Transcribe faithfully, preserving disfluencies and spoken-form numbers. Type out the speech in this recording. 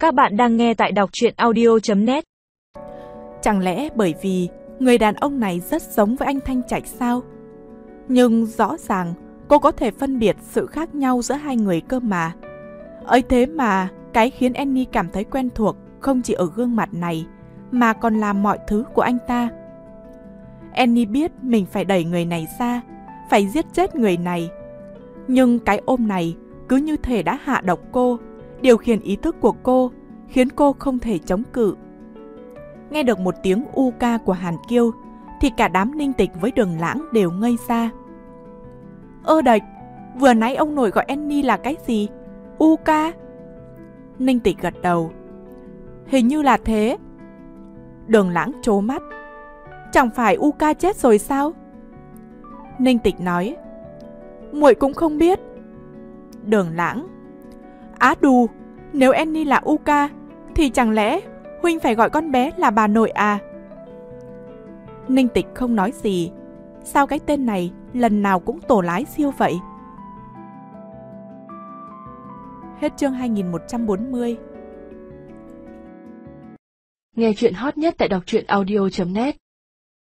Các bạn đang nghe tại đọc truyện audio chấm net. Chẳng lẽ bởi vì người đàn ông này rất giống với anh Thanh Trạch sao? Nhưng rõ ràng cô có thể phân biệt sự khác nhau giữa hai người cơ mà. Ấy thế mà cái khiến Annie cảm thấy quen thuộc không chỉ ở gương mặt này mà còn là mọi thứ của anh ta. Annie biết mình phải đẩy người này ra, phải giết chết người này. Nhưng cái ôm này cứ như thể đã hạ độc cô, điều khiển ý thức của cô, khiến cô không thể chống cự. Nghe được một tiếng u ca của Hàn Kiêu thì cả đám Ninh Tịch với Đường Lãng đều ngây ra. Ơ đệch, vừa nãy ông nội gọi Annie là cái gì? U ca? Ninh Tịch gật đầu. Hình như là thế. Đường Lãng trố mắt. Chẳng phải U ca chết rồi sao? Ninh Tịch nói. Muội cũng không biết. Đường Lãng. Á đù, nếu Annie là U ca thì chẳng lẽ huynh phải gọi con bé là bà nội à? Ninh Tịch không nói gì. Sao cái tên này lần nào cũng tổ lái siêu vậy? Hết chương hai nghìn một trăm bốn mươi. Nghe chuyện hot nhất tại đọc truyện audio chấm net.